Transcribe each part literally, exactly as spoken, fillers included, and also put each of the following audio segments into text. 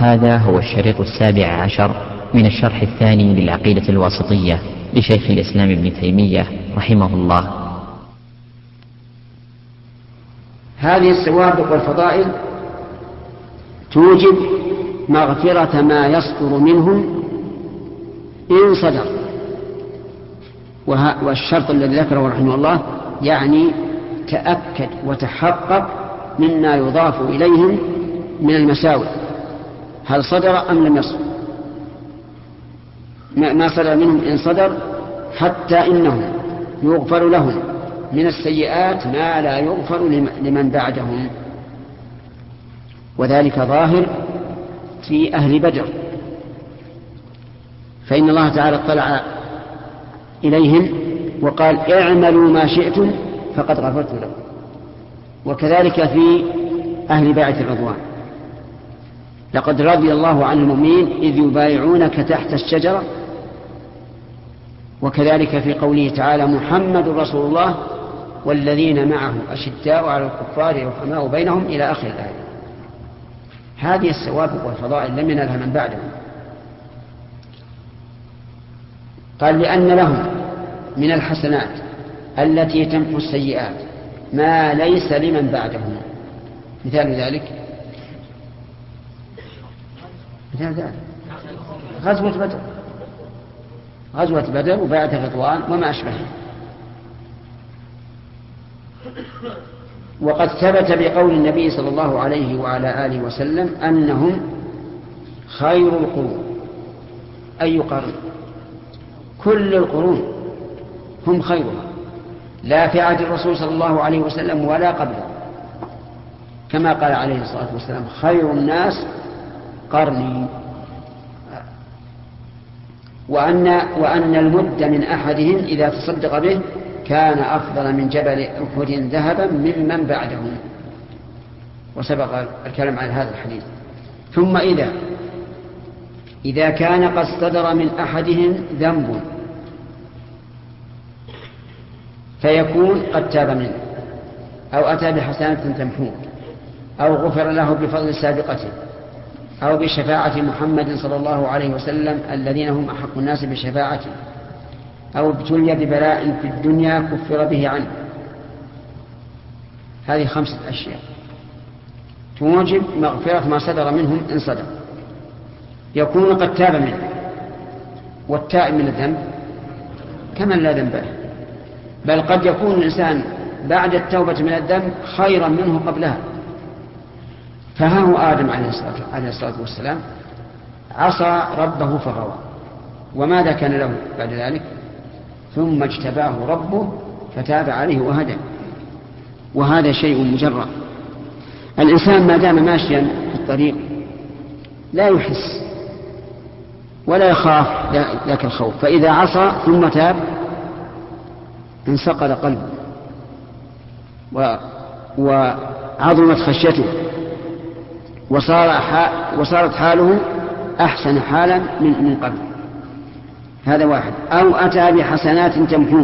هذا هو الشريط السابع عشر من الشرح الثاني للعقيدة الواسطية لشيخ الإسلام ابن تيمية رحمه الله. هذه السوابق والفضائل توجب مغفرة ما يصدر منهم إن صدر، والشرط الذي ذكره رحمه الله يعني تأكد وتحقق مما يضاف إليهم من المساوئ، هل صدر أم لم يصدر؟ ما صدر منهم إن صدر، حتى إنهم يغفر لهم من السيئات ما لا يغفر لمن بعدهم، وذلك ظاهر في أهل بدر، فإن الله تعالى اطلع إليهم وقال اعملوا ما شئتم فقد غفرت لكم. وكذلك في أهل بيعة الرضوان، لقد رضي الله عن المؤمنين إذ يبايعونك تحت الشجرة. وكذلك في قوله تعالى محمد رسول الله والذين معه أشداء على الكفار رحماء بينهم إلى آخر الآية. هذه السوابق والفضائل لم ينلها من بعدهم. قال لأن لهم من الحسنات التي تمحو السيئات ما ليس لمن بعدهم. مثال ذلك مثال ذلك غزوة بدر غزوة بدر وبيعة الرضوان وما أشبهها. وقد ثبت بقول النبي صلى الله عليه وعلى آله وسلم أنهم خير القرون. أي قرن؟ كل القرون هم خيرها، لا في عهد الرسول صلى الله عليه وسلم ولا قبله، كما قال عليه الصلاة والسلام خير الناس قرني. وأن, وأن المد من أحدهم إذا تصدق به كان أفضل من جبل أحد ذهبا ممن بعدهم. وسبق الكلام عن هذا الحديث. ثم إذا إذا كان قد صدر من أحدهم ذنب فيكون قد تاب منه أو أتى بحسنة تمحوه أو غفر له بفضل سابقته أو بشفاعة محمد صلى الله عليه وسلم الذين هم أحق الناس بشفاعته أو ابتلي ببلاء في الدنيا كفر به عنه. هذه خمسة أشياء توجب مغفرة ما صدر منهم إن صدر. يكون قد تاب منه، والتائب من الذنب كمن لا ذنب له، بل قد يكون الإنسان بعد التوبة من الذنب خيرا منه قبلها. فها هو آدم عليه الصلاة والسلام عصى ربه فغوى، وماذا كان له بعد ذلك؟ ثم اجتباه ربه فتاب عليه وهدى. وهذا شيء مجرد. الإنسان ما دام ماشيا في الطريق لا يحس ولا يخاف ذاك الخوف، فإذا عصى ثم تاب انسقل قلبه و... وعظمت خشيته وصار ح... وصارت حاله أحسن حالا من, من قبل. هذا واحد. أو أتى بحسنات تمحوه،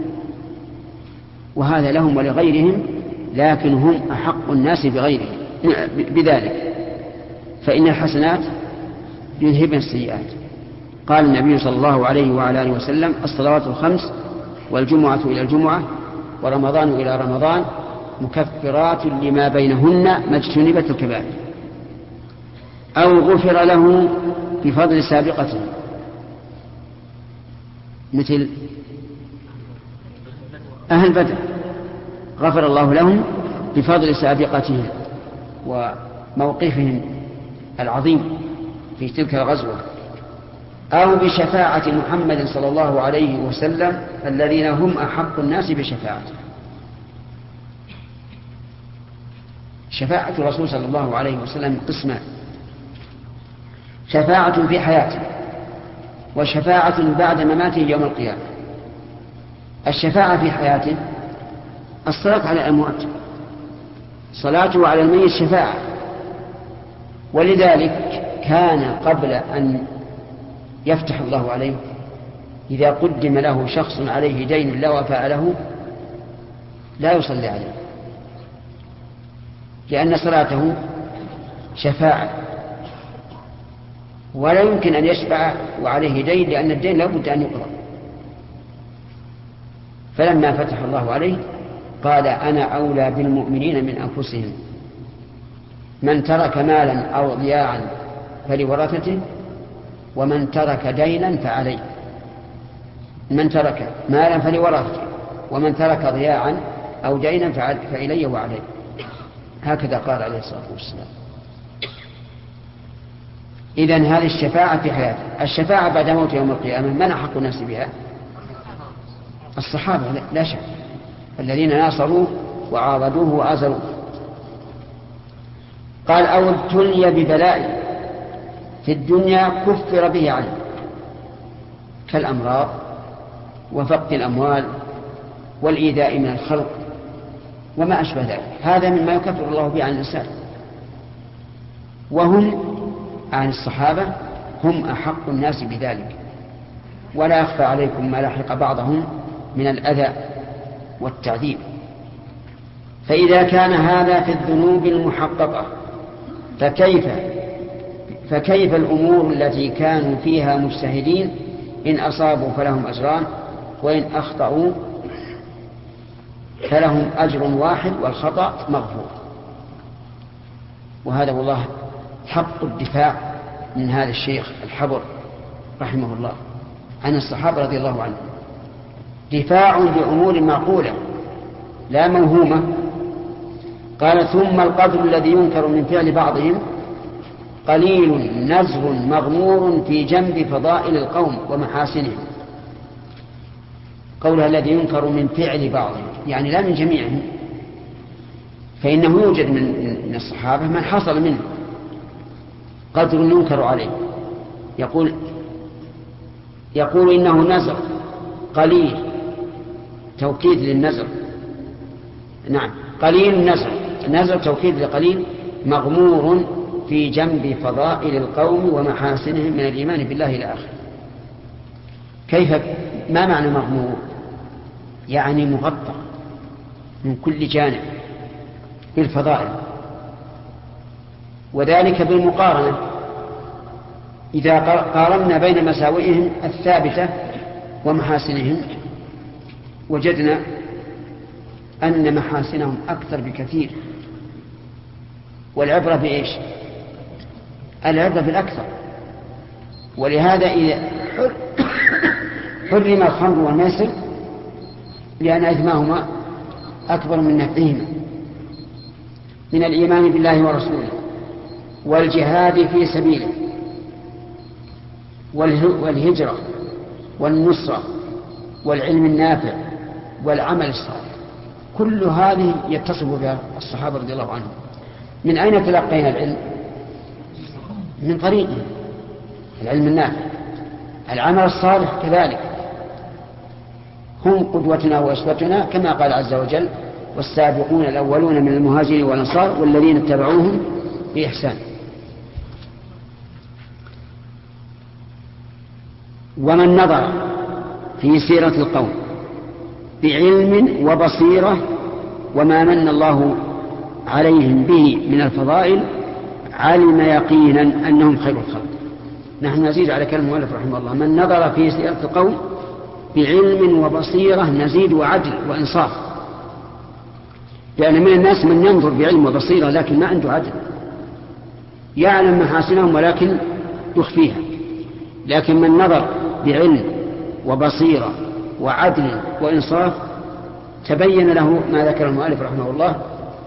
وهذا لهم ولغيرهم، لكن هم أحق الناس بغيرهم بذلك، فإن الحسنات يذهبن السيئات. قال النبي صلى الله عليه وعلى آله وسلم الصلوات الخمس والجمعة إلى الجمعة ورمضان إلى رمضان مكفرات لما بينهن ما اجتنبت الكبائر. أو غفر له بفضل سابقته، مثل أهل بدر غفر الله لهم بفضل سابقتهم وموقفهم العظيم في تلك الغزوة. أو بشفاعة محمد صلى الله عليه وسلم الذين هم أحق الناس بشفاعته. شفاعة الرسول صلى الله عليه وسلم قسمان: شفاعة في حياته وشفاعة بعد مماته يوم القيامة. الشفاعة في حياته الصلاة على الأموات، صلاته على الميت شفاعة، ولذلك كان قبل أن يفتح الله عليه إذا قدم له شخص عليه دين لا وفاء له لا يصلي عليه، لأن صلاته شفاعة ولا يمكن أن يشفع وعليه دين، لأن الدين لا بد أن يقضى. فلما فتح الله عليه قال أنا أولى بالمؤمنين من أنفسهم، من ترك مالا أو ضياعا فلورثته، ومن ترك دينا فعليه. من ترك مالا فلورثته، ومن ترك ضياعا أو دينا فإلي وعليه. هكذا قال عليه الصلاة والسلام. إذن هذه الشفاعة في حياته. الشفاعة بعد موت يوم القيامة من أحق الناس بها؟ الصحابة لا شك، الذين ناصروه وعاضدوه وآزروه. قال أو ابتلي ببلاء في الدنيا كفر به عنه، كالأمراض وفقد الأموال والإيذاء من الخلق وما أشبه ذلك، هذا مما يكفر الله به عن الإنسان. وهم عن الصحابة هم أحق الناس بذلك، ولا يخفى عليكم ما لحق بعضهم من الأذى والتعذيب. فإذا كان هذا في الذنوب المحققة فكيف فكيف الأمور التي كانوا فيها مجتهدين؟ إن أصابوا فلهم أجران، وإن أخطأوا فلهم أجر واحد والخطأ مغفور. وهذا والله حق الدفاع من هذا الشيخ الحبر رحمه الله عن الصحابة رضي الله عنهم، دفاع بأمور معقولة لا موهومة. قال ثم القدر الذي ينكر من فعل بعضهم قليل نزر مغمور في جنب فضائل القوم ومحاسنهم. قولها الذي ينكر من فعل بعضهم يعني لا من جميعهم، فإنه يوجد من الصحابة من حصل منه قدر ينكر عليه. يقول يقول إنه نزر قليل، توكيد للنزر، نعم قليل نزر، نزر توكيد لقليل، مغمور في جنب فضائل القوم ومحاسنهم من الإيمان بالله إلى آخره. كيف؟ ما معنى مغمور؟ يعني مغطى من كل جانب بالفضائل، وذلك بالمقارنة. إذا قارنا بين مساوئهم الثابتة ومحاسنهم وجدنا أن محاسنهم أكثر بكثير. والعبرة بإيش؟ العبرة بالأكثر. ولهذا إذا حرم الخمر والميسر لأن إثماهما أكبر من نفعهما من الإيمان بالله ورسوله والجهاد في سبيله والهجرة والنصرة والعلم النافع والعمل الصالح. كل هذه يتصف بها الصحابة رضي الله عنهم. من أين تلقينا العلم؟ من طريقهم، العلم النافع، العمل الصالح كذلك. هم قدوتنا وأسوتنا كما قال عز وجل والسابقون الأولون من المهاجرين والأنصار والذين اتبعوهم بإحسان. ومن نظر في سيرة القوم بعلم وبصيرة وما من الله عليهم به من الفضائل علم يقينا أنهم خير الخلق. نحن نزيد على كلمة المؤلف رحمه الله من نظر في سيرة القوم بعلم وبصيرة نزيد وعدل وإنصاف، لأن من الناس من ينظر بعلم وبصيرة لكن ما عنده عدل، يعلم محاسنهم ولكن يخفيها. لكن من نظر بعلم وبصيرة وعدل وإنصاف تبين له ما ذكر المؤلف رحمه الله،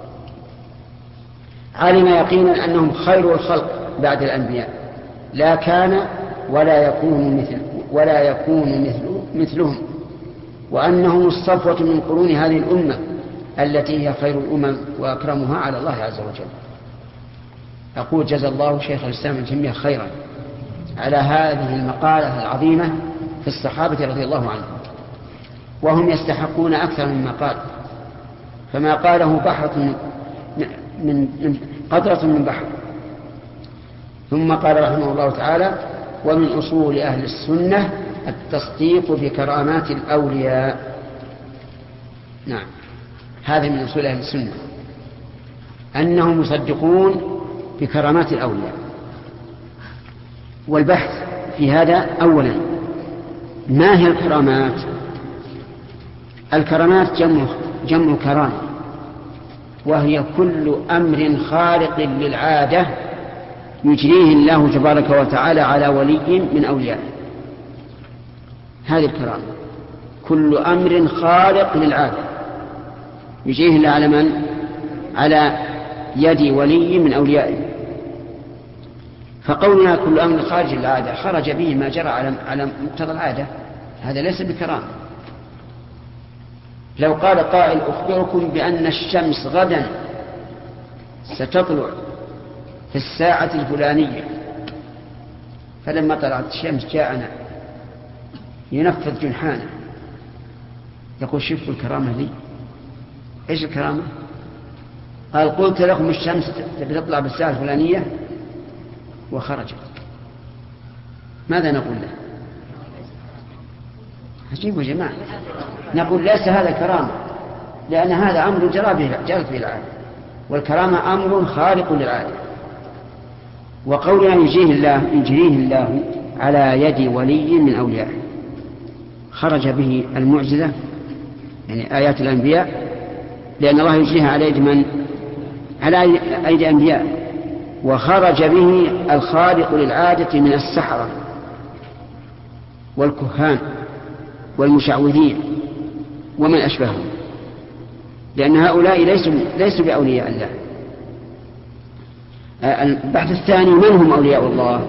علم يقينا أنهم خير الخلق بعد الأنبياء، لا كان ولا يكون مثل ولا يكون مثل مثلهم، وأنهم الصفوة من قرون هذه الأمة التي هي خير الأمم وأكرمها على الله عز وجل. أقول جزا الله شيخ الإسلام ابن تيمية خيرا على هذه المقالة العظيمة في الصحابة رضي الله عنهم، وهم يستحقون أكثر مما قال. فما قاله بحرة من, من, من قطرة من بحر. ثم قال رحمه الله تعالى ومن أصول أهل السنة التصديق بكرامات الأولياء. نعم، هذا من أصول أهل السنة أنهم يصدقون بكرامات الأولياء. والبحث في هذا. أولا، ما هي الكرامات؟ الكرامات جمع, جمع كرامة، وهي كل أمر خارق للعادة يجريه الله تبارك وتعالى على ولي من أوليائه. هذه الكرامة، كل أمر خارق للعادة يجريه الله على من؟ على يد ولي من أوليائه. فقولنا كل أمر خارج العادة خرج به ما جرى على على مقتضى العادة، هذا ليس بكرامة. لو قال قائل أخبركم بأن الشمس غدا ستطلع في الساعة الفلانية، فلما طلعت الشمس جاءنا ينفذ جنحانه، يقول شوفوا الكرامة لي. إيش الكرامة؟ قال قلت لكم الشمس تطلع بالساعة الفلانية وخرجت، ماذا نقول له؟ عجيب يا جماعة. نقول ليس هذا كرامة، لأن هذا أمر جرت به العادة، والكرامة أمر خارق للعادة. وقولنا يجريه الله يجريه الله على يد ولي من أوليائه، خرج به المعجزة يعني آيات الأنبياء، لأن الله يجريها على يد من؟ على أيدي أنبياء. وخرج به الخارق للعادة من السحرة والكهان والمشعوذين ومن أشبههم، لأن هؤلاء ليسوا ليسوا بأولياء الله. البحث الثاني، من هم أولياء الله؟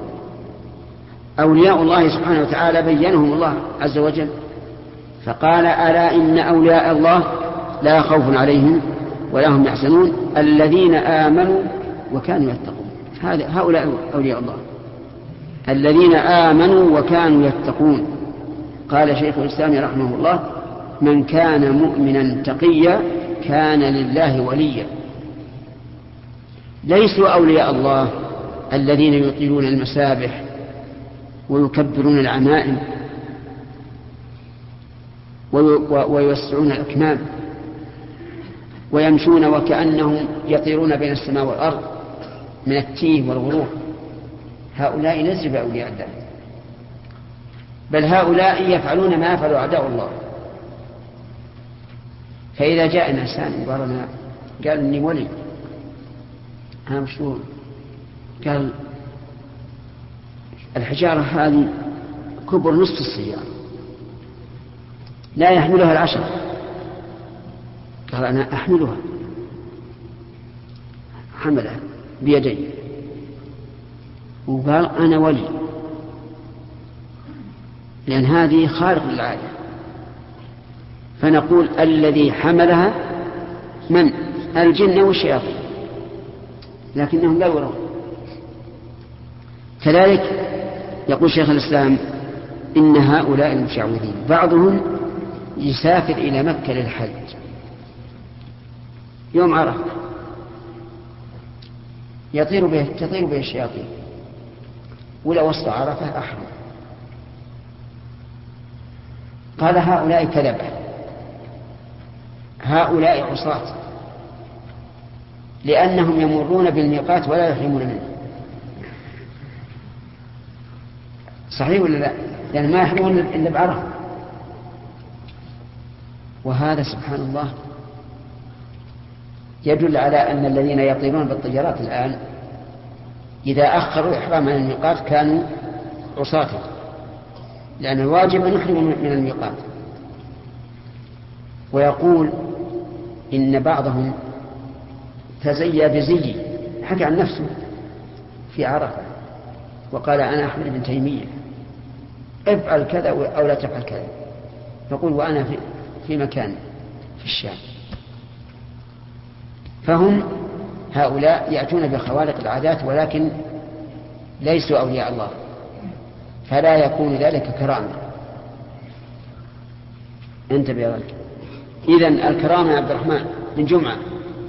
أولياء الله سبحانه وتعالى بينهم الله عز وجل، فقال ألا إن أولياء الله لا خوف عليهم ولا هم يحزنون الذين آمنوا وكانوا يتقون. هؤلاء أولياء الله الذين آمنوا وكانوا يتقون. قال شيخ الإسلام رحمه الله: من كان مؤمنا تقيا كان لله وليا. ليسوا أولياء الله الذين يطيلون المسابح ويكبرون العمائم ويوسعون الأكمام ويمشون وكأنهم يطيرون بين السماء والأرض من التيه والغرور. هؤلاء ليسوا بأولياء الله، بل هؤلاء يفعلون ما يفعل أعداء الله. فإذا جاء إنسان وبرنا قال إني ولي، أنا مشهور، قال الحجارة هذه كبر نصف السيارة لا يحملها العشر، قال أنا أحملها، حملها بيدي وقال أنا ولي، لأن هذه خارق للعادة. فنقول الذي حملها من؟ الجن والشياطين، لكنهم لا يرون. كذلك يقول شيخ الإسلام إن هؤلاء المشعوذين بعضهم يسافر إلى مكة للحج يوم عرفة، يطير به تطير به الشياطين، ولا وسط عرفة أحرم. قال هؤلاء كذبة، هؤلاء عصاة، لأنهم يمرون بالميقات ولا يحرمون منه. صحيح ولا لا؟ لأن ما يحرمون إلا بعرفة. وهذا سبحان الله يدل على أن الذين يطيرون بالطيارات الآن إذا أخروا الإحرام عن الميقات كانوا عصاة، لأن الواجب أن يحرموا من الميقات. ويقول إن بعضهم تزيى بزي، حكى عن نفسه في عرفة وقال أنا أحمد بن تيمية، افعل كذا أو لا تفعل كذا، يقول وأنا في, في مكان في الشام. فهم هؤلاء يأتون بخوارق العادات ولكن ليسوا أولياء الله، فلا يكون ذلك كرامة. انتبه يا ولد. إذن الكرامة يا عبد الرحمن من جمعة.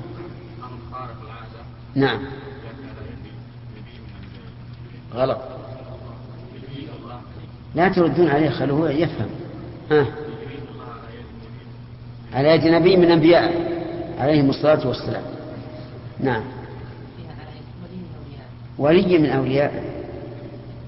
نعم غلط، لا تردون عليه، خلوه يفهم. ها. على يد نبي من أنبياء عليهم الصلاة والسلام. نعم ولي من أولياء.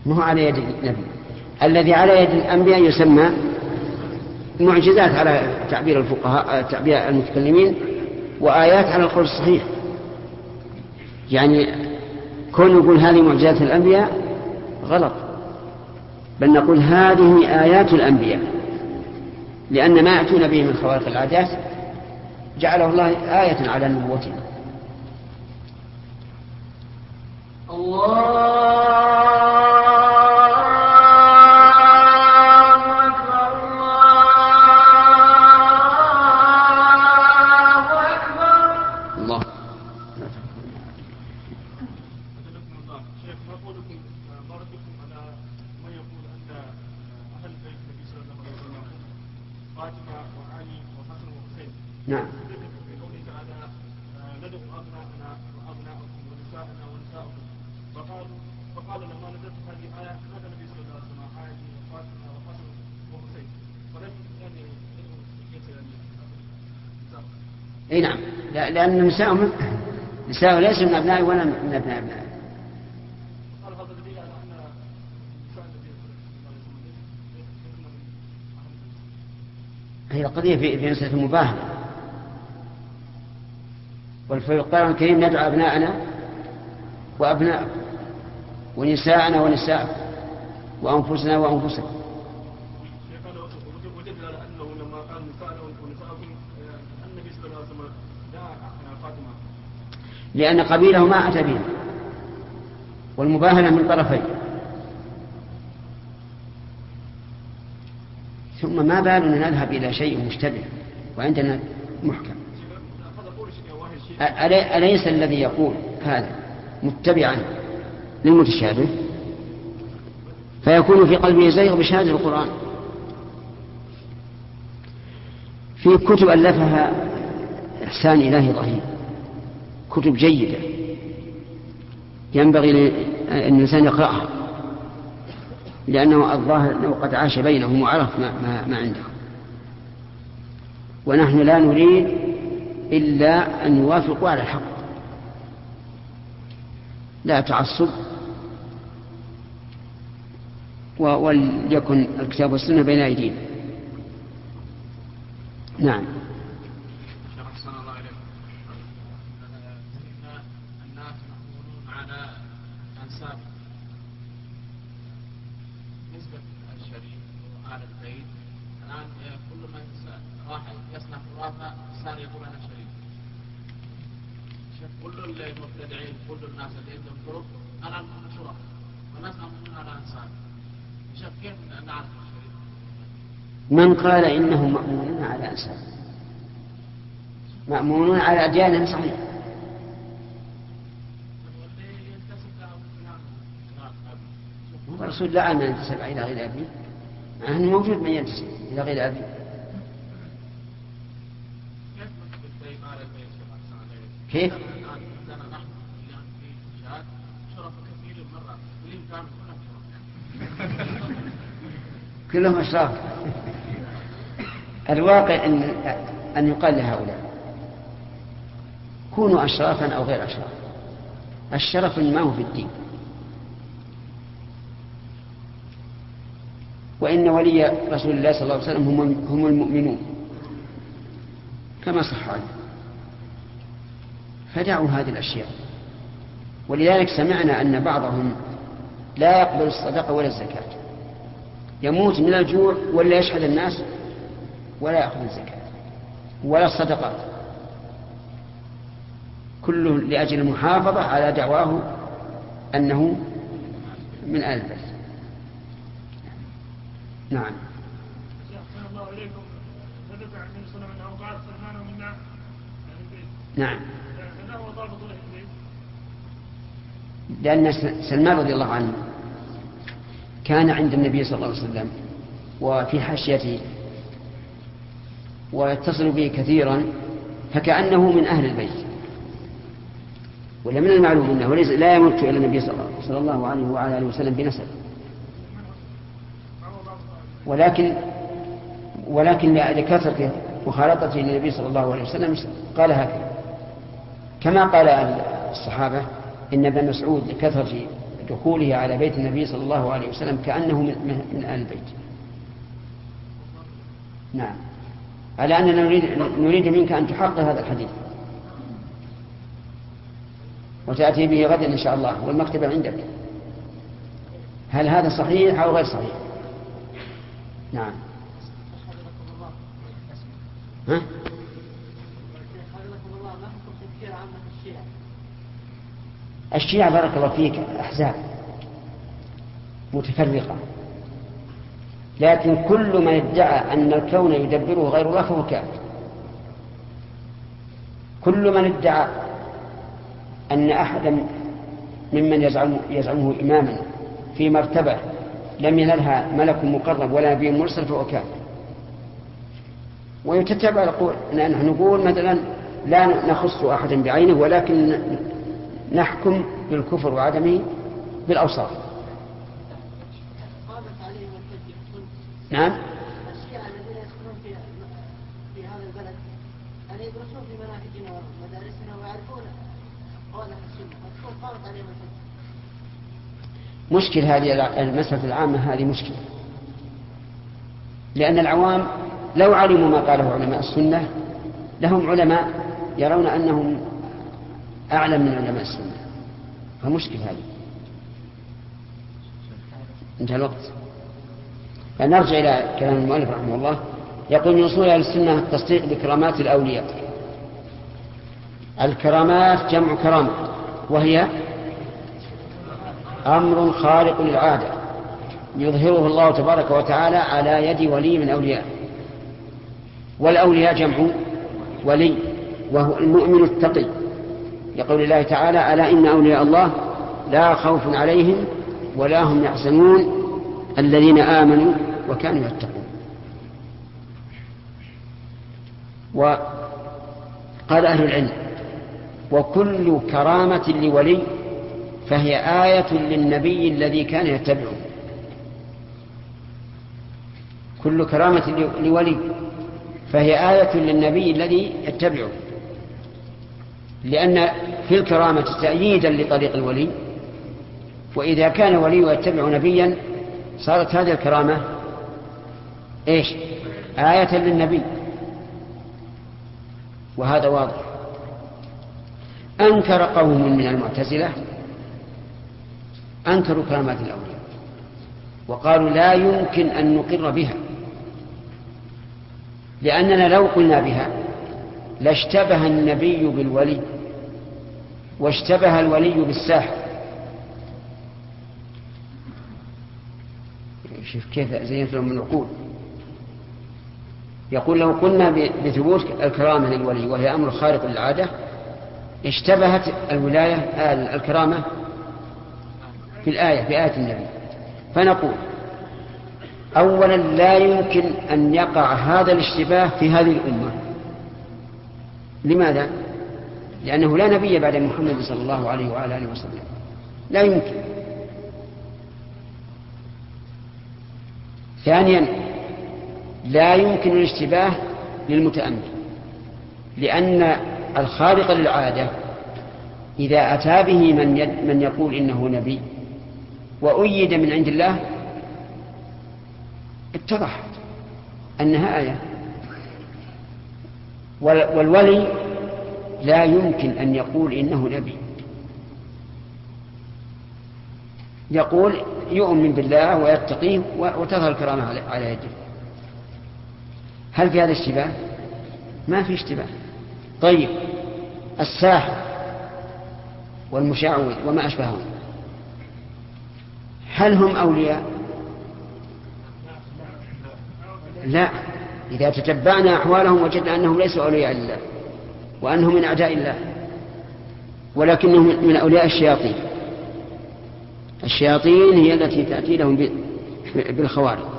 ما هو على يد النبي. الذي على يد الأنبياء يسمى معجزات على تعبير الفقهاء، تعبير المتكلمين، وآيات على القول الصحيح. يعني كون يقول هذه معجزات الأنبياء غلط، بل نقول هذه آيات الأنبياء، لأن ما يأتون به من خوارق العادات جعله الله آية على نبوته. الله نعم. فقال لما نزلت هذه الآية هذا النبي صلى الله عليه وسلم آية فاطمة وحسن وحسين فلم يعني اي نعم، لأن نساءهم نساء ليس من أبنائي ولا من أبناء أبنائي. قال هذا الذي على أن نساء النبي صلى الله عليه وسلم هي القضية في في مسألة المباهلة. وفي القرآن الكريم ندعو أبناءنا وأبناءكم ونساءنا ونساءكم وأنفسنا وأنفسكم. وجدنا لأنه لما قال نساءنا ونساءكم النبي صلى الله عليه وسلم دعا فاطمة لأن قبيله ما أتى بهم، والمباهلة من طرفين. ثم ما بالنا نذهب إلى شيء مشتبه وعندنا محكم؟ أليس الذي يقول هذا متبعا للمتشابه فيكون في قلبه زيغ بشهادة القرآن؟ في كتب ألفها إحسان إلهي رهيب، كتب جيدة ينبغي للإنسان يقرأها، لأنه الظاهر أنه قد عاش بينهم وعرف ما, ما, ما عنده. ونحن لا نريد إلا أن نوافقوا على الحق، لا تعصب، وليكن الكتاب والسنة بين أيدينا. نعم. الناس محمولون على أنساب نسبة الشريف وآل البيت. الآن كل من واحد يصنع خرافة صار يقول أنا شريف. كل المبتدعين كل الناس اللي عندهم طرق أنا شرف والناس محمولون على أنساب. كيف نعرف الشريف؟ من قال إنهم مأمونون على أنساب، مأمونون على أديانهم صحيح. الرسول لا أن ينتسب إلى غير أبي، مع أنه موجود من ينتسب إلى غير أبي. كيف؟ كلهم أشراف. الواقع أن أن يقال لهؤلاء كونوا أشرافا أو غير أشراف، الشرف ما هو في الدين. وإن ولي رسول الله صلى الله عليه وسلم هم, هم المؤمنون كما صح عنه، فدعوا هذه الأشياء. ولذلك سمعنا أن بعضهم لا يقبل الصدقة ولا الزكاة، يموت من الجوع ولا يشهد الناس ولا يأخذ الزكاة ولا الصدقات، كله لأجل المحافظة على دعواه أنه من آل البيت. نعم. نعم. لأن سلمان رضي الله عنه كان عند النبي صلى الله عليه وسلم وفي حاشيته ويتصل به كثيرا، فكأنه من أهل البيت، ولا من المعلوم أنه لا يمت إلى النبي صلى الله عليه وعلى آله وسلم بنسب، ولكن ولكن لكثرة مخالطته للنبي صلى الله عليه وسلم قال هكذا، كما قال الصحابة إن ابن مسعود لكثرة دخوله على بيت النبي صلى الله عليه وسلم كأنه من, من آل البيت. نعم، على أننا نريد, نريد منك أن تحقق هذا الحديث وتأتي به غدا إن شاء الله والمكتبة عندك. هل هذا صحيح أو غير صحيح؟ نعم. ها؟ الشيعة بارك الله فيك أحزاب متفرقة، لكن كل من ادعى أن الكون يدبره غير الله فهو كافر. كل من ادعى أن أحدا ممن يزعمه, يزعمه إماما في مرتبة لم ينلها ملك مقرب ولا نبي مرسل فهو كافر. ويتتبع القول، نحن نقول مثلا لا نخص أحدا بعينه ولكن نحكم بالكفر وعدمه بالأوصاف. نعم. الشيعة الذين يسكنون في في هذا البلد أن يدرسون في مناهجنا ومدارسنا ويعرفون قواعد السنة فتكون قامت عليهم الحجة. مشكل هذه المسألة العامة، هذه مشكلة، لأن العوام لو علموا ما قاله علماء السنة لهم علماء يرون أنهم أعلم من علماء السنة، فمشكل هذه. انتهى الوقت. فنرجع إلى كلام المؤلف رحمه الله. يقول من أصول أهل السنة التصديق بكرامات الأولياء. الكرامات جمع كرامة، وهي أمر خارق للعادة يظهره الله تبارك وتعالى على يد ولي من أولياء. والأولياء جمع ولي وهو المؤمن التقي، يقول الله تعالى ألا إن أولياء الله لا خوف عليهم ولا هم يحزنون الذين آمنوا وكانوا يتقون. وقال أهل العلم وكل كرامة لولي فهي آية للنبي الذي كان يتبعه. كل كرامة لولي فهي آية للنبي الذي يتبعه، لأن في الكرامة تأييدا لطريق الولي، وإذا كان ولي يتبع نبيا صارت هذه الكرامة إيش؟ آية للنبي، وهذا واضح. أنكر قوم من المعتزلة أنكروا كرامات الأولياء وقالوا لا يمكن أن نقر بها، لأننا لو قلنا بها لاشتبه النبي بالولي واشتبه الولي بالساحر. شوف كيف زينت لهم العقول. يقول لو قلنا بثبوت الكرامة للولي وهي أمر خارق للعادة اشتبهت الولاية الكرامة في الآية في آية النبي. فنقول أولا لا يمكن أن يقع هذا الاشتباه في هذه الأمة. لماذا؟ لأنه لا نبي بعد محمد صلى الله عليه وعلى آله وسلم، لا يمكن. ثانيا لا يمكن الاشتباه للمتأمل، لأن الخارق للعادة إذا أتى به من, يد من يقول إنه نبي وأيد من عند الله اتضح أنها آية. والولي لا يمكن أن يقول إنه نبي، يقول يؤمن بالله ويتقيه وتظهر الكرامة على يده. هل في هذا اشتباه؟ ما في اشتباه. طيب الساحر والمشعوذ وما أشبههم هل هم أولياء؟ لا. إذا تتبعنا أحوالهم وجدنا أنهم ليسوا أولياء لله وأنهم من أعداء الله، ولكنهم من أولياء الشياطين. الشياطين هي التي تأتي لهم بالخوارق،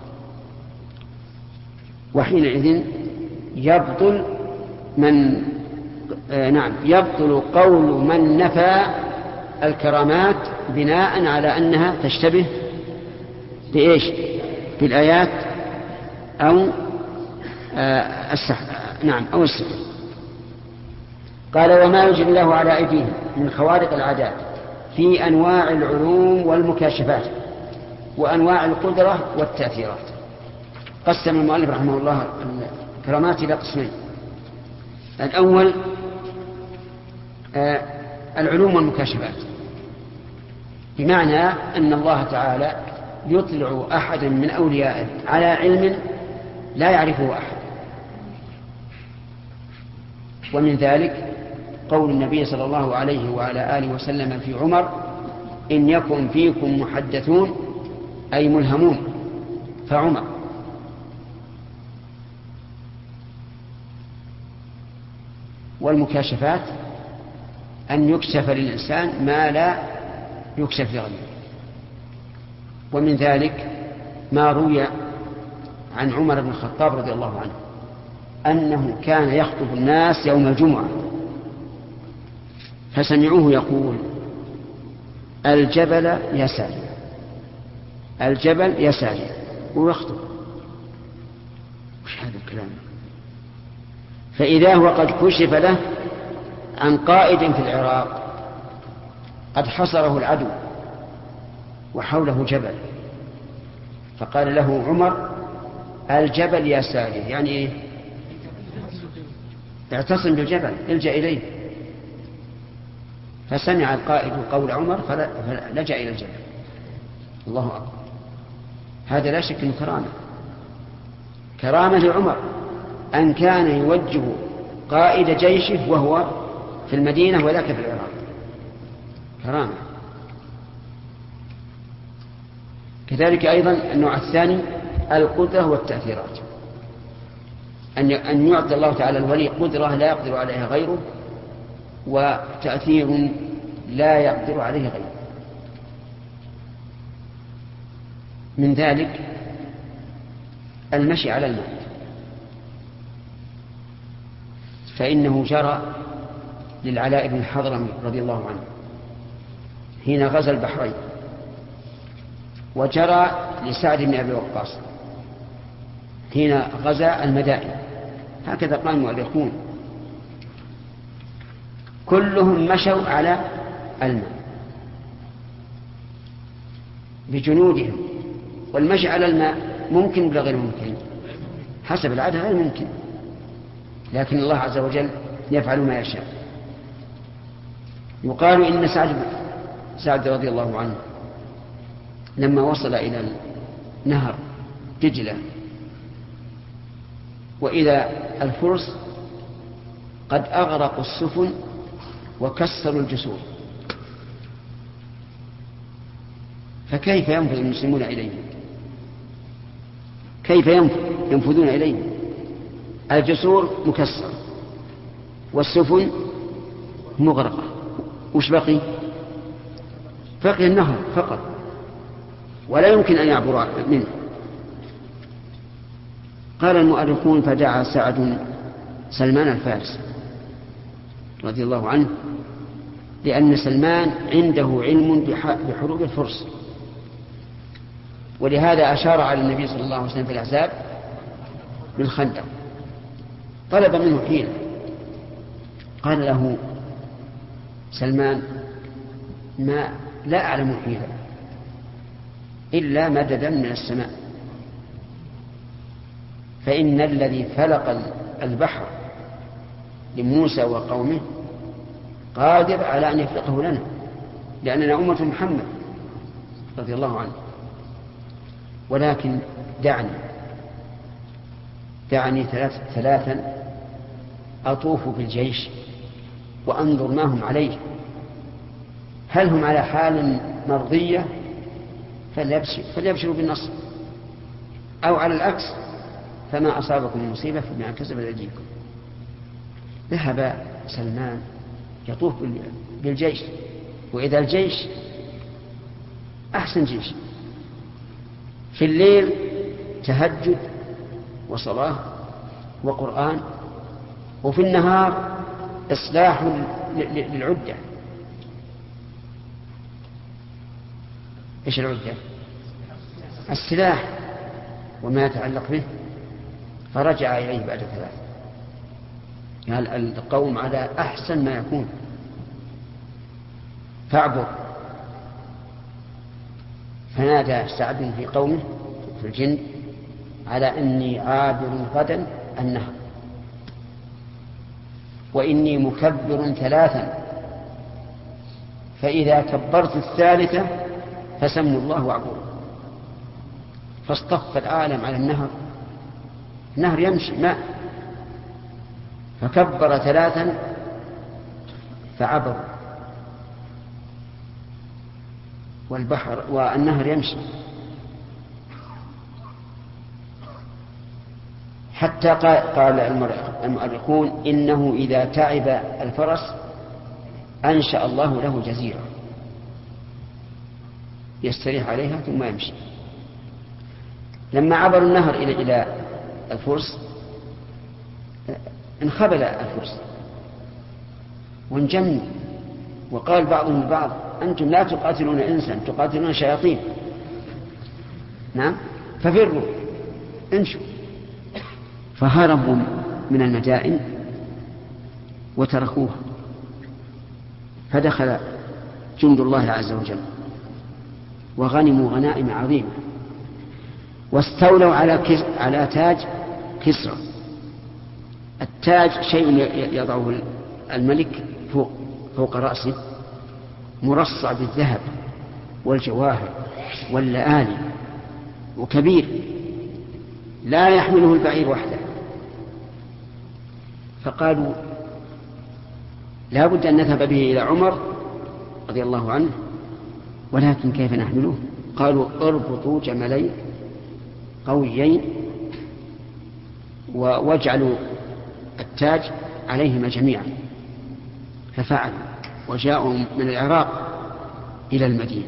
وحينئذ يبطل من آه نعم يبطل قول من نفى الكرامات بناء على أنها تشتبه بإيش؟ بالآيات أو آه السحر. نعم أو السحر. قال وما يجري الله على أيديهم من خوارق العادات في أنواع العلوم والمكاشفات وأنواع القدرة والتأثيرات. قسم المؤلف رحمه الله الكرامات إلى قسمين. الأول آه العلوم والمكاشفات، بمعنى أن الله تعالى يطلع أحدا من أوليائه على علم لا يعرفه أحد. ومن ذلك قول النبي صلى الله عليه وعلى آله وسلم في عمر: إن يكن فيكم محدثون أي ملهمون فعمر. والمكاشفات أن يكشف للإنسان ما لا يكشف لغيره. ومن ذلك ما روي عن عمر بن الخطاب رضي الله عنه أنه كان يخطب الناس يوم الجمعة فسمعوه يقول: الجبل يا ساري، الجبل يا ساري، ويخطب. وش هذا الكلام؟ فإذا هو قد كشف له عن قائد في العراق قد حصره العدو وحوله جبل، فقال له عمر: الجبل يا ساري، يعني إيه؟ اعتصم بالجبل، الجأ إليه. فسمع القائد قول عمر فلجأ إلى الجبل. الله أكبر. هذا لا شك أنه كرامة، كرامة لعمر أن كان يوجه قائد جيشه وهو في المدينة وذاك في العراق، كرامة. كذلك أيضا النوع الثاني القدرة والتأثيرات، أن يعطي الله تعالى الولي قدرة لا يقدر عليها غيره، وتأثير لا يقدر عليه غيره. من ذلك المشي على الماء، فإنه جرى للعلاء بن الحضرمي رضي الله عنه حين غزا البحرين، وجرى لسعد بن أبي وقاص حين غزا المدائن. هكذا قال المؤرخون، كلهم مشوا على الماء بجنودهم. والمشي على الماء ممكن ولا غير ممكن؟ حسب العادة غير ممكن، لكن الله عز وجل يفعل ما يشاء. يقال إن سعد سعد رضي الله عنه لما وصل إلى نهر دجلة وإذا الفرس قد أغرقوا السفن وكسروا الجسور، فكيف ينفذ المسلمون إليهم؟ كيف ينفذون إليهم؟ الجسور مكسرة والسفن مغرقة، وش بقي؟ بقي النهر فقط، ولا يمكن أن يعبر منه. قال المؤرخون: فدعا سعد سلمان الفارسي رضي الله عنه، لأن سلمان عنده علم بحروب الفرس، ولهذا أشار على النبي صلى الله عليه وسلم في الأحزاب بالخندق، طلب منه حيلة. قال له سلمان: ما لا أعلم حيلة إلا مددا من السماء، فإن الذي فلق البحر لموسى وقومه قادر على أن يفلقه لنا، لأننا أمة محمد رضي الله عنه. ولكن دعني دعني ثلاث ثلاثا أطوف بالجيش وأنظر ما هم عليه، هل هم على حال مرضية فليبشروا بالنصر، أو على العكس فما أصابكم من مصيبة فبما كسبت أيديكم. ذهب سلمان يطوف بالجيش، وإذا الجيش أحسن جيش، في الليل تهجد وصلاة وقرآن، وفي النهار إصلاح للعدة. إيش العدة؟ السلاح وما يتعلق به. فرجع إليه بعد ثلاث، قال القوم على أحسن ما يكون، فاعبر فنادى سعد في قومه في الجن على أني عابر غدا النهر وإني مكبر ثلاثا فإذا كبرت الثالثة فسموا الله واعبروا. فاصطف العالم على النهر، النهر يمشي ماء، فكبر ثلاثا فعبروا، والبحر والنهر يمشي حتى قال المؤرخون إنه إذا تعب الفرس أنشأ الله له جزيرة يستريح عليها ثم يمشي. لما عبروا النهر إلى إلى الفرس انخبل الفرس وانجموا، وقال بعضهم البعض أنتم لا تقاتلون إنسا تقاتلون شياطين، نعم ففروا امشوا. فهربوا من المدائن وتركوها، فدخل جند الله عز وجل وغنموا غنائم عظيمة واستولوا على كس... على تاج كسرى. التاج شيء يضعه الملك فوق فوق رأسه مرصع بالذهب والجواهر واللآلي وكبير لا يحمله البعير وحده. فقالوا لا بد أن نذهب به إلى عمر رضي الله عنه، ولكن كيف نحمله؟ قالوا اربطوا جملين قويين واجعلوا التاج عليهما جميعا. ففعلوا وجاءوا من العراق إلى المدينة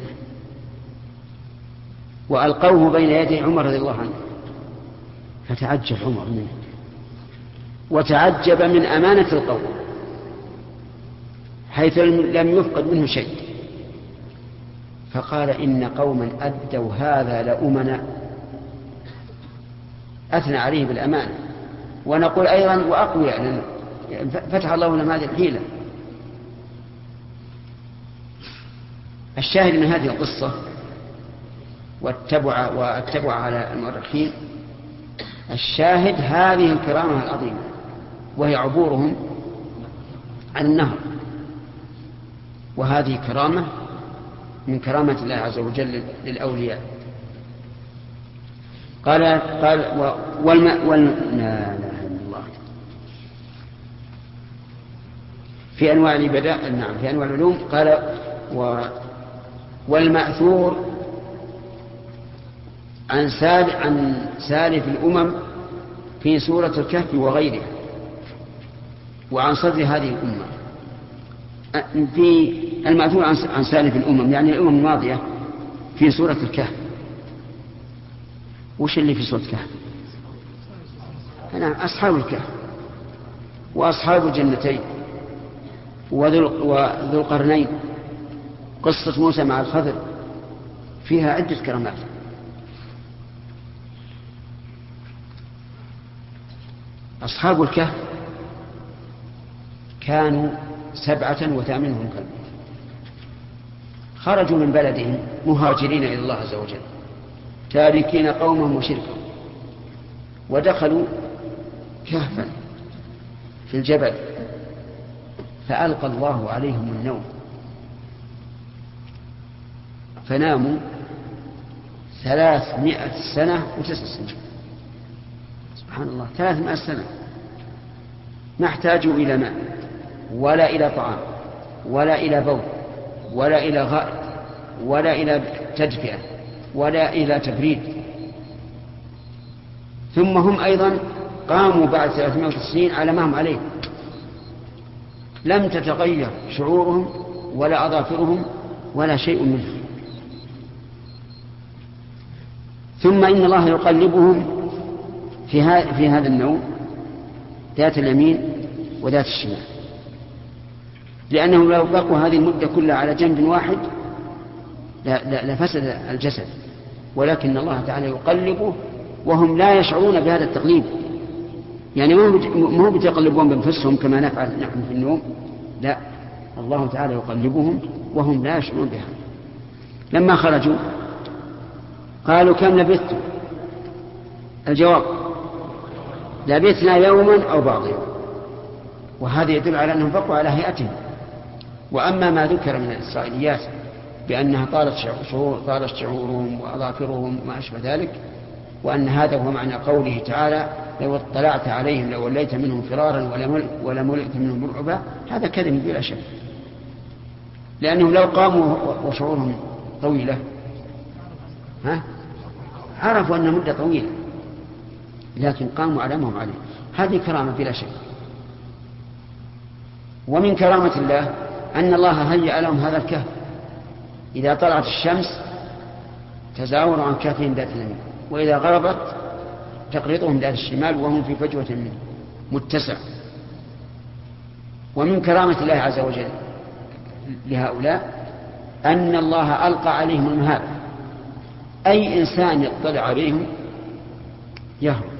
وألقوه بين يدي عمر رضي الله عنه، فتعجب عمر منه وتعجب من أمانة القوم حيث لم يفقد منه شيء، فقال إن قوما أدوا هذا لأمنا. أثنى عليه بالأمانة، ونقول أيضا وأقوياء فتح الله لهم هذه الحيلة. الشاهد من هذه القصة واتبع, واتبع على المؤرخين، الشاهد هذه الكرامة العظيمة وهي عبورهم عن النهر، وهذه كرامة من كرامة الله عز وجل للأولياء. قال قال والماء وال... لا لا الله في أنواع البداء، نعم في أنواع العلوم قال و... والمأثور عن سال عن سالف الأمم في سورة الكهف وغيرها، وعن صدر هذه الأمة في المأثور عن سالف الأمم يعني الأمم الماضية في سورة الكهف. وش اللي في سورة الكهف؟ نعم أصحاب الكهف وأصحاب الجنتين وذو القرنين، قصة موسى مع الخضر فيها عدة كرامات. أصحاب الكهف كانوا سبعة وثامنهم كلب، خرجوا من بلدهم مهاجرين إلى الله عز وجل تاركين قومهم وشركهم، ودخلوا كهفا في الجبل فألقى الله عليهم النوم فناموا ثلاثمائة سنة وتسع سنين. سبحان الله، ثلاثمائة سنة ما احتاجوا إلى ماء ولا إلى طعام ولا إلى بول ولا إلى غائط ولا إلى تدفئة ولا إلى تبريد. ثم هم أيضا قاموا بعد ثلاثمائة سنين على ما هم عليه، لم تتغير شعورهم ولا أظافرهم ولا شيء منه. ثم إن الله يقلبهم في هذا النوم ذات اليمين وذات الشمال، لأنهم لو بقوا هذه المدة كلها على جنب واحد لفسد الجسد، ولكن الله تعالى يقلبه وهم لا يشعرون بهذا التقليب. يعني ما هو بيتقلبون بانفسهم كما نفعل نحن في النوم، لا، الله تعالى يقلبهم وهم لا يشعرون بها. لما خرجوا قالوا كم لبثتم؟ الجواب لبثنا يوما أو بعض يوم، وهذا يدل على أنهم بقوا على هيئتهم. وأما ما ذكر من الإسرائيليات بأنها طالت شعور طالت شعورهم وأظافرهم وما أشبه ذلك، وأن هذا هو معنى قوله تعالى لو اطلعت عليهم لوليت منهم فرارا ولملئت منهم رعبا، هذا كذب بلا شك، لأنهم لو قاموا وشعورهم طويلة ها عرفوا أن مدة طويلة، لكن قاموا على ما هم عليه. هذه كرامة بلا شك. ومن كرامة الله أن الله هيأ لهم هذا الكهف، إذا طلعت الشمس تزاوروا عن كهفهم ذات اليمين، وإذا غربت تقرضهم ذات الشمال وهم في فجوة منه متسع. ومن كرامة الله عز وجل لهؤلاء أن الله ألقى عليهم المهاب، أي إنسان يطلع عليهم يهرب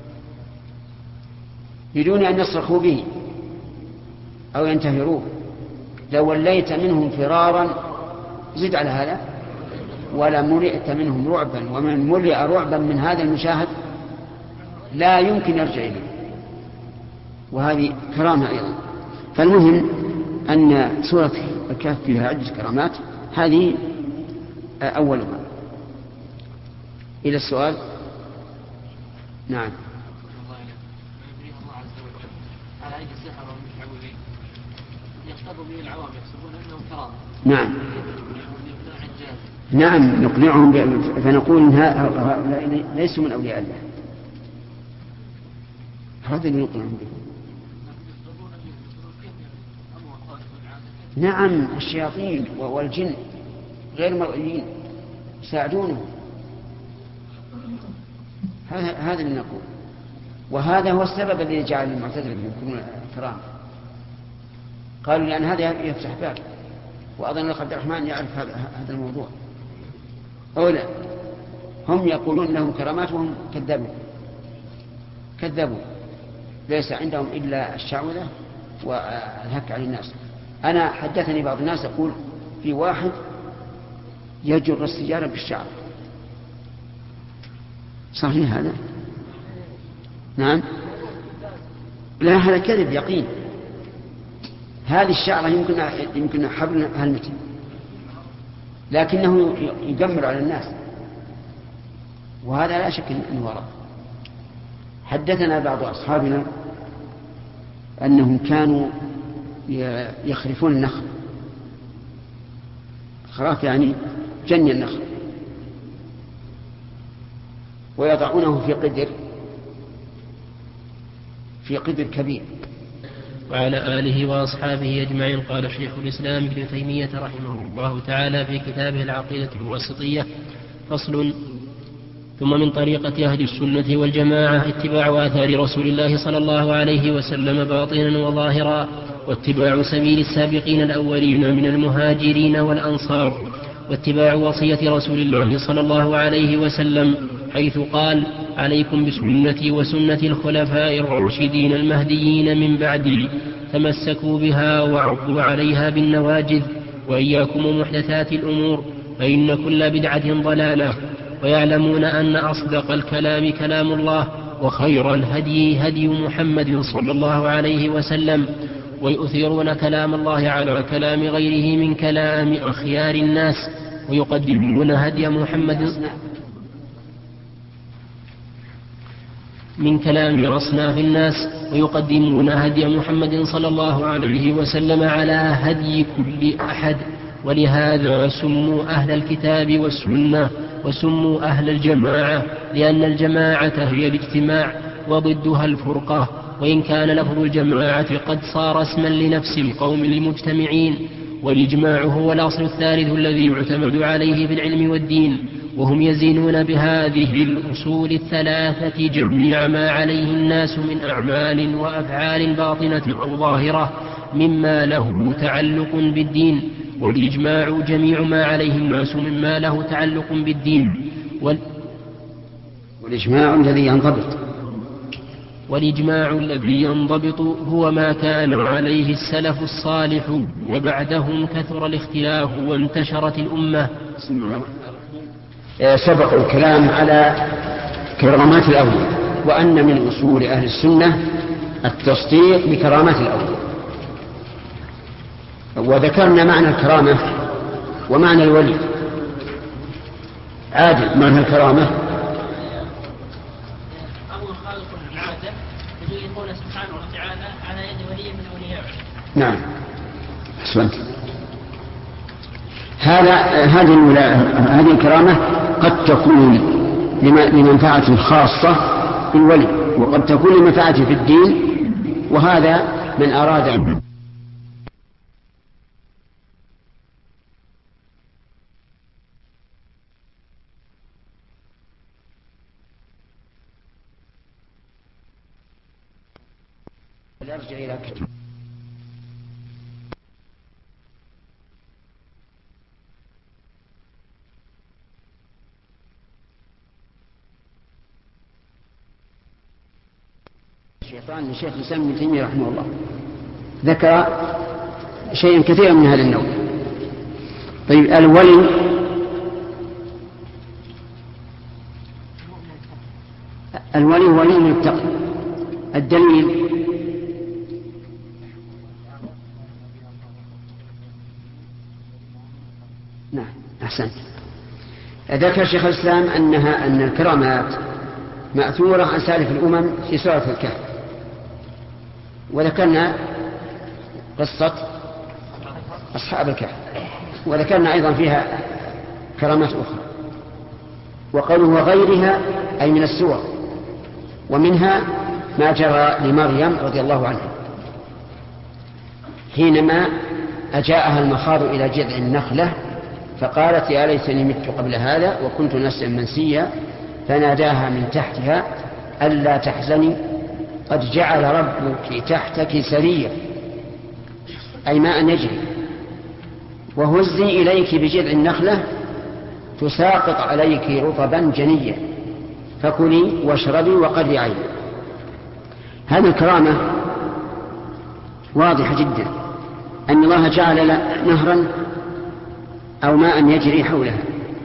بدون أن يصرخوا به أو ينتهروه. لو وليت منهم فرارا زد على هذا ولا ملئت منهم رعبا، ومن ملئ رعبا من هذا المشاهد لا يمكن يرجع إليه، وهذه كرامة أيضا. فالمهم أن سورة الكهف فيها عدة كرامات، هذه أولها. إلى السؤال. نعم. نعم نعم نقنعهم فنقول إن هؤلاء ليسوا من أولياء الله، هذا اللي نقنعهم به. نعم الشياطين والجن غير مرئيين يساعدونه، هذا هذا اللي نقول. وهذا هو السبب الذي جعل المعتزلة يكونون كرامة، قالوا لأن هذا يفتح باب. وأظن عبد الرحمن يعرف هذا الموضوع أو لا؟ هم يقولون لهم كرامات وهم كذبوا كذبوا ليس عندهم إلا الشعوذة والهك على الناس. أنا حدثني بعض الناس يقول في واحد يجر السجارة بالشعر، صحيح هذا؟ نعم لا، هذا كذب يقين. هذه الشعرة يمكن يمكن حبل هالمتن، لكنه يجمر على الناس، وهذا لا شك أنه وراء. حدثنا بعض أصحابنا أنهم كانوا يخرفون النخل، خراف يعني جني النخل، ويضعونه في قدر في قدر كبير. وعلى آله وأصحابه أجمعين. قال شيخ الإسلام ابن تيمية رحمه الله تعالى في كتابه العقيدة الواسطية: فصل. ثم من طريقة أهل السنة والجماعة اتباع آثار رسول الله صلى الله عليه وسلم باطنا وظاهرا، واتباع سبيل السابقين الأولين من المهاجرين والأنصار، واتباع وصية رسول الله صلى الله عليه وسلم حيث قال: عليكم بسنتي وسنة الخلفاء الراشدين المهديين من بعدي، تمسكوا بها وعضوا عليها بالنواجذ، وإياكم ومحدثات الأمور، فإن كل بدعة ضلالة. ويعلمون أن أصدق الكلام كلام الله، وخير الهدي هدي محمد صلى الله عليه وسلم، ويؤثرون كلام الله على كلام غيره من كلام أخيار الناس، ويقدمون هدي محمد من كلام أصناف الناس ويقدمون هدي محمد صلى الله عليه وسلم على هدي كل أحد. ولهذا سموا أهل الكتاب والسنة وسموا أهل الجماعة، لأن الجماعة هي الاجتماع وضدها الفرقة، وإن كان لفظ الجماعة قد صار اسما لنفس القوم المجتمعين. والإجماع هو الأصل الثالث الذي يعتمد عليه في العلم والدين، وهم يزينون بهذه الأصول الثلاثة جميع ما عليه الناس من أعمال وأفعال باطنة أو ظاهرة مما له تعلق بالدين. والإجماع جميع ما عليه الناس مما له تعلق بالدين. وال... والإجماع الذي ينضبط والإجماع الذي ينضبط هو ما كان عليه السلف الصالح، وبعدهم كثر الاختلاف وانتشرت الأمة. سبق الكلام على كرامات الأولياء، وأن من أصول أهل السنة التصديق بكرامات الأولياء. وذكرنا معنى الكرامة ومعنى الولي. عادل، معنى الكرامة أمر خالق العادة يقول سبحانه وتعالى على يد ولي من أوليائه. نعم، أحسنت. هذا هذه هذه الكرامة قد تكون لمنفعة خاصة بالولي، وقد تكون لمنفعة في الدين، وهذا من أراد أن يرجع إلى كتب. الشيطان لشيخ الإسلام ابن تيمية رحمه الله ذكر شيئا كثيرا من هذا النوع. طيب، الولي الولي ولي من التقي. الدليل نعم، أحسنت. ذكر شيخ الإسلام أنها أن الكرامات مأثورة عن سالف الأمم في سورة الكهف، وذكرنا قصة أصحاب الكهف، وذكرنا أيضا فيها كرامات أخرى. وقالوا وغيرها أي من السور، ومنها ما جرى لمريم رضي الله عنها حينما أجاءها المخاض إلى جذع النخلة فقالت يا ليتني مت قبل هذا وكنت نسيا منسيا، فناداها من تحتها ألا تحزني قد جعل ربك تحتك سريا، أي ماء يجري، وهزي إليك بجذع النخلة تساقط عليك رطبا جنيا فكلي واشربي وقري عيني. هذه الكرامة واضحة جدا، أن الله جعل نهرا أو ماء يجري حولها،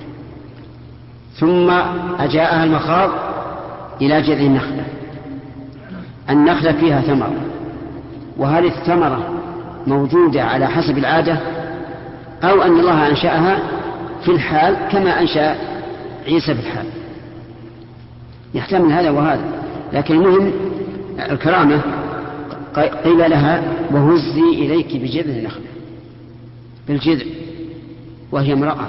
ثم أجاءها المخاض إلى جذع النخلة. النخلة فيها ثمرة، وهذه الثمرة موجودة على حسب العادة، أو أن الله أنشأها في الحال كما أنشأ عيسى في الحال، يحتمل هذا وهذا. لكن المهم الكرامة قيل لها وهزي إليك بجذع النخلة، بالجذع، وهي امرأة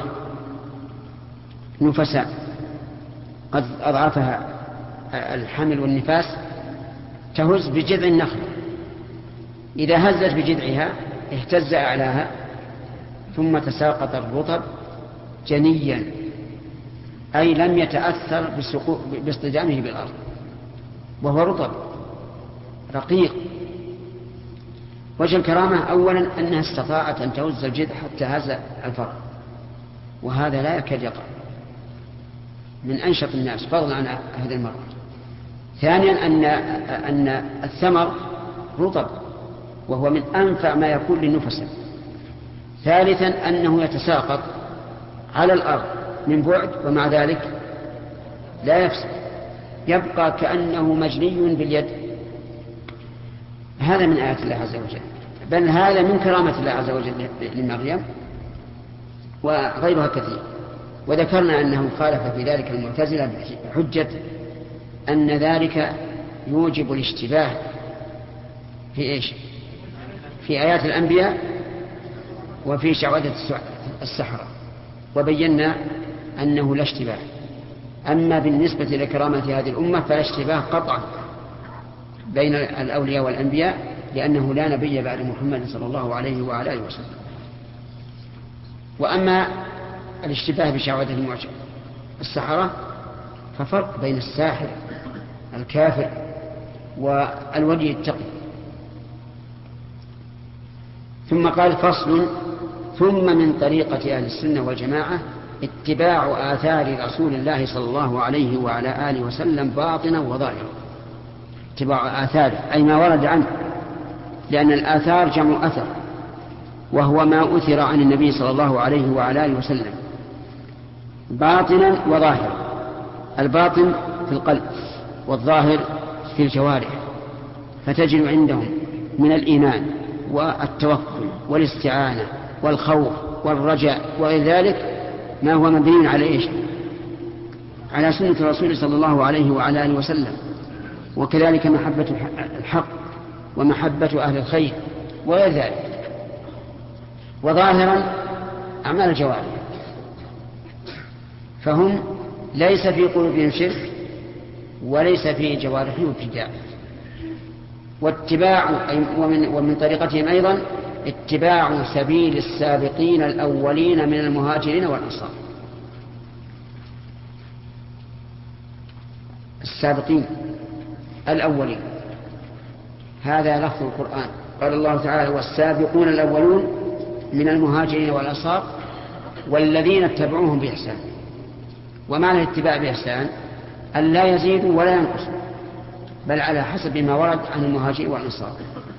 نفساء قد أضعفها الحمل والنفاس، تهز بجذع النخلة. إذا هزت بجذعها اهتز أعلاها ثم تساقط الرطب جنيا، أي لم يتأثر باصطدامه بالأرض، وهو رطب رقيق. وجه الكرامة أولا أنها استطاعت أن تهز الجذع حتى هز الفرع، وهذا لا يكاد يقع من أنشط الناس فضلا عن هذه المرأة. ثانيا أن أن الثمر رطب، وهو من أنفع ما يكون للنفس. ثالثا أنه يتساقط على الأرض من بعد، ومع ذلك لا يفسد، يبقى كأنه مجني باليد. هذا من آيات الله عز وجل، بل هذا من كرامة الله عز وجل لمريم وغيرها كثير. وذكرنا أنه خالف في ذلك المعتزلة بحجة أن ذلك يوجب الاشتباه في إيش؟ في آيات الأنبياء وفي شعوذة السحرة، وبينا أنه لا اشتباه. أما بالنسبة لكرامة هذه الأمة فلا اشتباه قطعا بين الأولياء والأنبياء، لأنه لا نبي بعد محمد صلى الله عليه وعلى آله وسلم. وأما الاشتباه بشعوذة السحرة ففرق بين الساحر الكافر والولي التقي. ثم قال فصل: ثم من طريقة أهل السنة والجماعة اتباع آثار رسول الله صلى الله عليه وعلى آله وسلم باطنا وظاهرا. اتباع آثاره أي ما ورد عنه، لأن الآثار جمع أثر، وهو ما أثر عن النبي صلى الله عليه وعلى آله وسلم. باطنا وظاهرا. الباطن في القلب والظاهر في الجوارح، فتجد عندهم من الإيمان والتوكل والاستعانة والخوف والرجاء وغير ذلك ما هو مبني على إيش؟ على سنة الرسول صلى الله عليه وعلى آله وسلم، وكذلك محبة الحق ومحبة أهل الخير وغير ذلك. وظاهرا أعمال الجوارح، فهم ليس في قلوبهم شرك وليس في جوارحهم ابتداع. واتباع ومن, ومن طريقتهم أيضا اتباع سبيل السابقين الأولين من المهاجرين والأنصار. السابقين الأولين هذا لفظ القرآن، قال الله تعالى والسابقون الأولون من المهاجرين والأنصار والذين اتبعوهم بإحسان. ومعنى الاتباع بإحسان أن لا يزيدوا ولا ينقصوا، بل على حسب ما ورد عن المهاجرين والأنصار.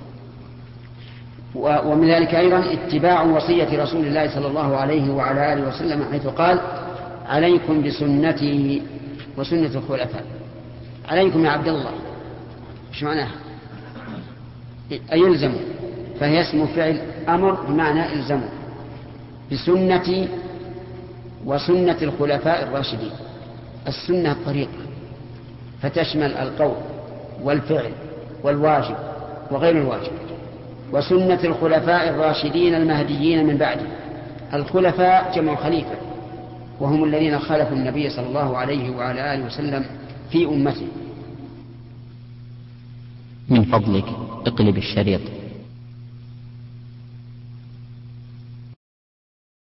ومن ذلك أيضا اتباع وصية رسول الله صلى الله عليه وعلى آله وسلم، حيث قال عليكم بسنتي وسنة الخلفاء. عليكم يا عبد الله، ايش معناه؟ أيلزموا، فهي اسم فعل أمر بمعنى الزموا، بسنتي وسنة الخلفاء الراشدين. السنة الطريقة، فتشمل القول والفعل والواجب وغير الواجب. وسنة الخلفاء الراشدين المهديين من بعده. الخلفاء جمع خليفة، وهم الذين خلفوا النبي صلى الله عليه وعلى آله وسلم في أمته. من فضلك اقلب الشريط.